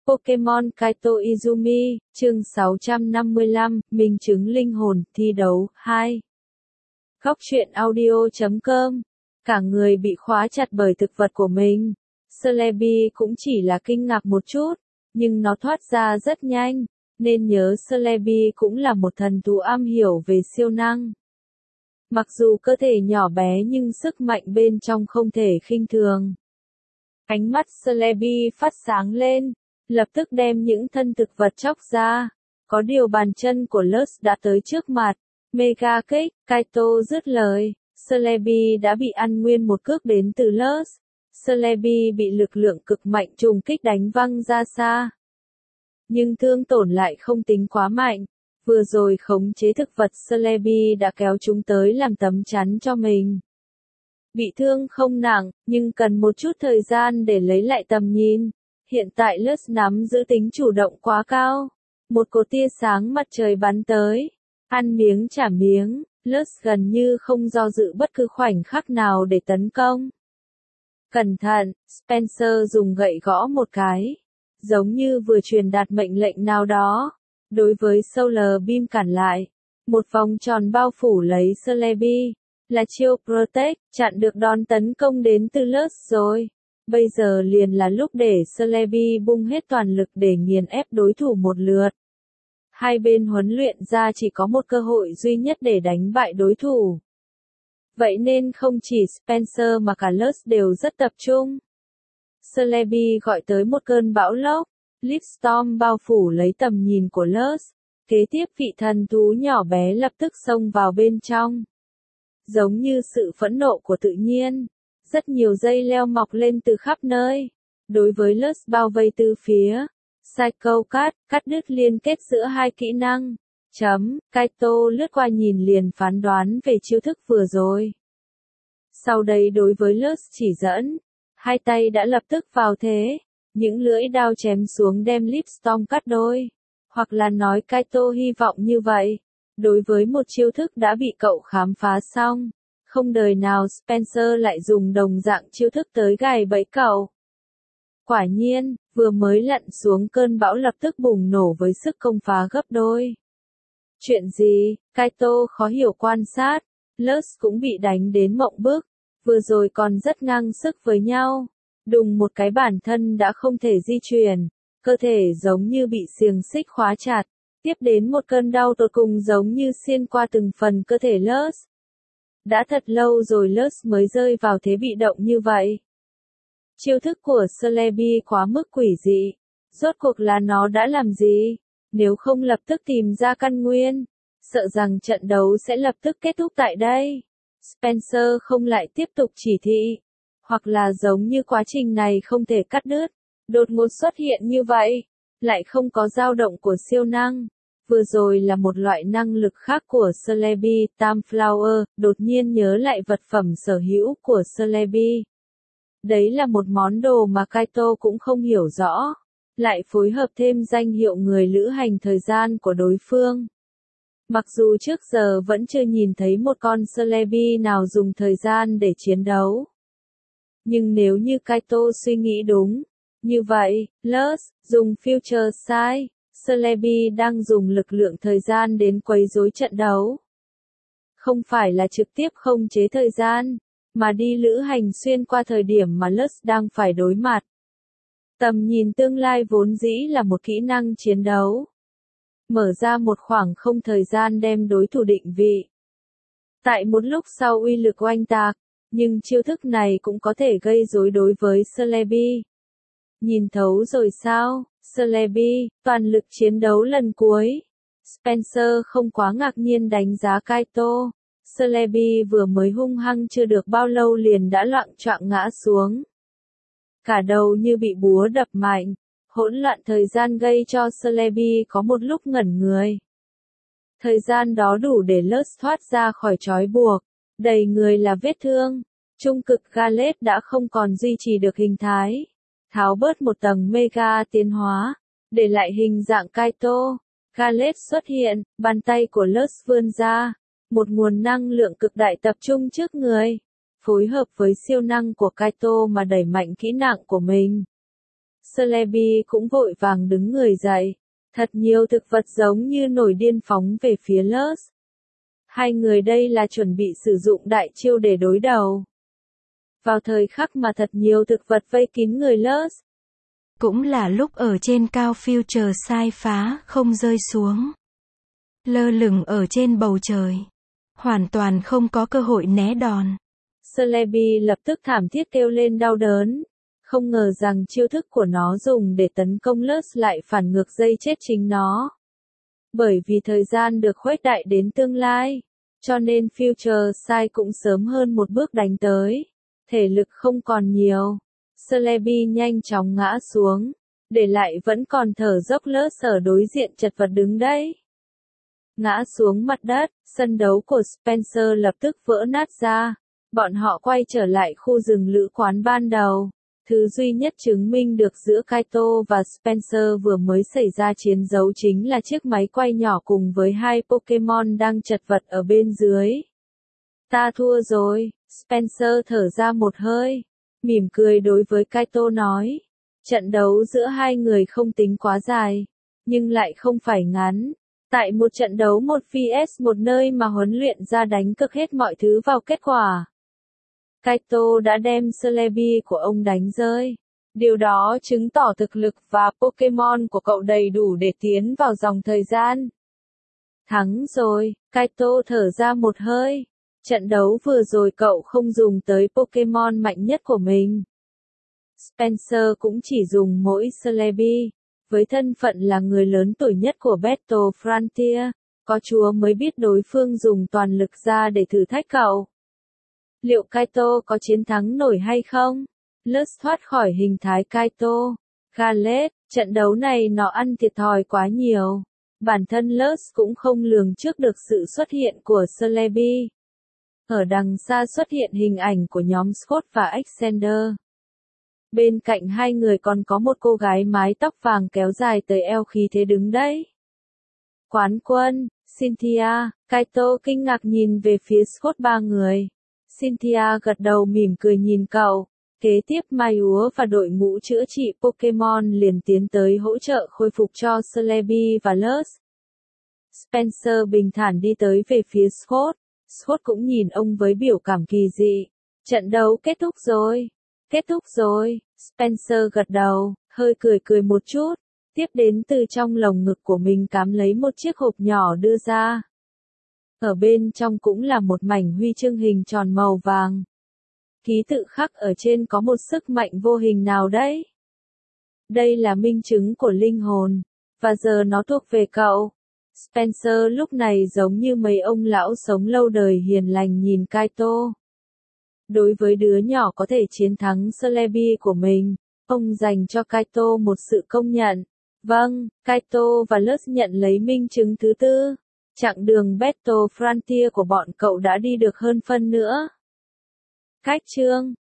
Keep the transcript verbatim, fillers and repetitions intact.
Pokemon Kaito Izumi, chương sáu trăm năm mươi lăm, minh chứng linh hồn, thi đấu, hai. Góc truyện audio chấm com. Cả người bị khóa chặt bởi thực vật của mình. Celebi cũng chỉ là kinh ngạc một chút, nhưng nó thoát ra rất nhanh, nên nhớ Celebi cũng là một thần thú am hiểu về siêu năng. Mặc dù cơ thể nhỏ bé nhưng sức mạnh bên trong không thể khinh thường. Ánh mắt Celebi phát sáng lên, lập tức đem những thân thực vật chóc ra. Có điều bàn chân của Lurs đã tới trước mặt. Mega Kick, Kaito dứt lời. Celebi đã bị ăn nguyên một cước đến từ Lurs. Celebi bị lực lượng cực mạnh trùng kích đánh văng ra xa. Nhưng thương tổn lại không tính quá mạnh. Vừa rồi khống chế thực vật Celebi đã kéo chúng tới làm tấm chắn cho mình. Bị thương không nặng, nhưng cần một chút thời gian để lấy lại tầm nhìn. Hiện tại Lurs nắm giữ tính chủ động quá cao. Một cột tia sáng mặt trời bắn tới. Ăn miếng trả miếng, Lurs gần như không do dự bất cứ khoảnh khắc nào để tấn công. Cẩn thận, Spencer dùng gậy gõ một cái. Giống như vừa truyền đạt mệnh lệnh nào đó. Đối với Solar Beam cản lại. Một vòng tròn bao phủ lấy Celebi. Là chiêu Protect, chặn được đòn tấn công đến từ Lurs rồi. Bây giờ liền là lúc để Celebi bung hết toàn lực để nghiền ép đối thủ một lượt. Hai bên huấn luyện ra chỉ có một cơ hội duy nhất để đánh bại đối thủ. Vậy nên không chỉ Spencer mà cả Lurs đều rất tập trung. Celebi gọi tới một cơn bão lốc, Leaf Storm bao phủ lấy tầm nhìn của Lurs. Kế tiếp vị thần thú nhỏ bé lập tức xông vào bên trong. Giống như sự phẫn nộ của tự nhiên. Rất nhiều dây leo mọc lên từ khắp nơi. Đối với Lurs bao vây từ phía. Psycho Cut, cắt đứt liên kết giữa hai kỹ năng. Chấm, Kaito lướt qua nhìn liền phán đoán về chiêu thức vừa rồi. Sau đây đối với Lurs chỉ dẫn. Hai tay đã lập tức vào thế. Những lưỡi đao chém xuống đem Leaf Storm cắt đôi. Hoặc là nói Kaito hy vọng như vậy. Đối với một chiêu thức đã bị cậu khám phá xong. Không đời nào Spencer lại dùng đồng dạng chiêu thức tới gài bẫy cậu. Quả nhiên, vừa mới lặn xuống cơn bão lập tức bùng nổ với sức công phá gấp đôi. Chuyện gì? Kaito khó hiểu quan sát. Lurs cũng bị đánh đến mộng bức. Vừa rồi còn rất ngang sức với nhau. Đùng một cái bản thân đã không thể di chuyển. Cơ thể giống như bị xiềng xích khóa chặt. Tiếp đến một cơn đau tột cùng giống như xuyên qua từng phần cơ thể Lurs. Đã thật lâu rồi Lurs mới rơi vào thế bị động như vậy. Chiêu thức của Celebi quá mức quỷ dị. Rốt cuộc là nó đã làm gì? Nếu không lập tức tìm ra căn nguyên, sợ rằng trận đấu sẽ lập tức kết thúc tại đây. Spencer không lại tiếp tục chỉ thị. Hoặc là giống như quá trình này không thể cắt đứt. Đột ngột xuất hiện như vậy. Lại không có dao động của siêu năng. Vừa rồi là một loại năng lực khác của Celebi, Time Flower, đột nhiên nhớ lại vật phẩm sở hữu của Celebi. Đấy là một món đồ mà Kaito cũng không hiểu rõ. Lại phối hợp thêm danh hiệu người lữ hành thời gian của đối phương. Mặc dù trước giờ vẫn chưa nhìn thấy một con Celebi nào dùng thời gian để chiến đấu. Nhưng nếu như Kaito suy nghĩ đúng, như vậy, Lurs dùng Future Sight. Celebi đang dùng lực lượng thời gian đến quấy rối trận đấu. Không phải là trực tiếp không chế thời gian, mà đi lữ hành xuyên qua thời điểm mà Lurs đang phải đối mặt. Tầm nhìn tương lai vốn dĩ là một kỹ năng chiến đấu. Mở ra một khoảng không thời gian đem đối thủ định vị. Tại một lúc sau uy lực oanh tạc, nhưng chiêu thức này cũng có thể gây rối đối với Celebi. Nhìn thấu rồi sao? Celebi, toàn lực chiến đấu lần cuối. Spencer không quá ngạc nhiên đánh giá Kaito. Celebi vừa mới hung hăng chưa được bao lâu liền đã loạng choạng ngã xuống. Cả đầu như bị búa đập mạnh. Hỗn loạn thời gian gây cho Celebi có một lúc ngẩn người. Thời gian đó đủ để Lurs thoát ra khỏi trói buộc. Đầy người là vết thương. Trung cực Gallade đã không còn duy trì được hình thái. Tháo bớt một tầng mega tiến hóa, để lại hình dạng Kaito. Gallade xuất hiện, bàn tay của Lurs vươn ra, một nguồn năng lượng cực đại tập trung trước người, phối hợp với siêu năng của Kaito mà đẩy mạnh kỹ năng của mình. Celebi cũng vội vàng đứng người dậy. Thật nhiều thực vật giống như nổi điên phóng về phía Luz. Hai người đây là chuẩn bị sử dụng đại chiêu để đối đầu. Vào thời khắc mà thật nhiều thực vật vây kín người Luz. Cũng là lúc ở trên cao Future sai phá không rơi xuống. Lơ lửng ở trên bầu trời. Hoàn toàn không có cơ hội né đòn. Celebi lập tức thảm thiết kêu lên đau đớn. Không ngờ rằng chiêu thức của nó dùng để tấn công Luz lại phản ngược dây chết chính nó. Bởi vì thời gian được khuếch đại đến tương lai, cho nên Future Sight cũng sớm hơn một bước đánh tới. Thể lực không còn nhiều. Celebi nhanh chóng ngã xuống, để lại vẫn còn thở dốc Luz ở đối diện chật vật đứng đấy. Ngã xuống mặt đất, sân đấu của Spencer lập tức vỡ nát ra. Bọn họ quay trở lại khu rừng lữ quán ban đầu. Thứ duy nhất chứng minh được giữa Kaito và Spencer vừa mới xảy ra chiến đấu chính là chiếc máy quay nhỏ cùng với hai Pokemon đang chật vật ở bên dưới. Ta thua rồi, Spencer thở ra một hơi, mỉm cười đối với Kaito nói. Trận đấu giữa hai người không tính quá dài, nhưng lại không phải ngắn. Tại một trận đấu một vs một nơi mà huấn luyện ra đánh cược hết mọi thứ vào kết quả. Kaito đã đem Celebi của ông đánh rơi. Điều đó chứng tỏ thực lực và Pokemon của cậu đầy đủ để tiến vào dòng thời gian. Thắng rồi, Kaito thở ra một hơi. Trận đấu vừa rồi cậu không dùng tới Pokemon mạnh nhất của mình. Spencer cũng chỉ dùng mỗi Celebi. Với thân phận là người lớn tuổi nhất của Battle Frontier, có chúa mới biết đối phương dùng toàn lực ra để thử thách cậu. Liệu Kaito có chiến thắng nổi hay không? Luz thoát khỏi hình thái Kaito. Garlet, trận đấu này nó ăn thiệt thòi quá nhiều. Bản thân Luz cũng không lường trước được sự xuất hiện của Celebi. Ở đằng xa xuất hiện hình ảnh của nhóm Scott và Alexander. Bên cạnh hai người còn có một cô gái mái tóc vàng kéo dài tới eo khí thế đứng đấy. Quán quân, Cynthia, Kaito kinh ngạc nhìn về phía Scott ba người. Cynthia gật đầu mỉm cười nhìn cậu. Kế tiếp Mai Úa và đội ngũ chữa trị Pokemon liền tiến tới hỗ trợ khôi phục cho Celebi và Luz. Spencer bình thản đi tới về phía Scott. Scott cũng nhìn ông với biểu cảm kỳ dị. Trận đấu kết thúc rồi. Kết thúc rồi. Spencer gật đầu, hơi cười cười một chút. Tiếp đến từ trong lồng ngực của mình cắm lấy một chiếc hộp nhỏ đưa ra. Ở bên trong cũng là một mảnh huy chương hình tròn màu vàng. Ký tự khắc ở trên có một sức mạnh vô hình nào đấy. Đây là minh chứng của linh hồn, và giờ nó thuộc về cậu. Spencer lúc này giống như mấy ông lão sống lâu đời hiền lành nhìn Kaito. Đối với đứa nhỏ có thể chiến thắng Celebi của mình, ông dành cho Kaito một sự công nhận. Vâng, Kaito và Luz nhận lấy minh chứng thứ tư. Chặng đường Battle Frontier của bọn cậu đã đi được hơn phân nữa. Cách chương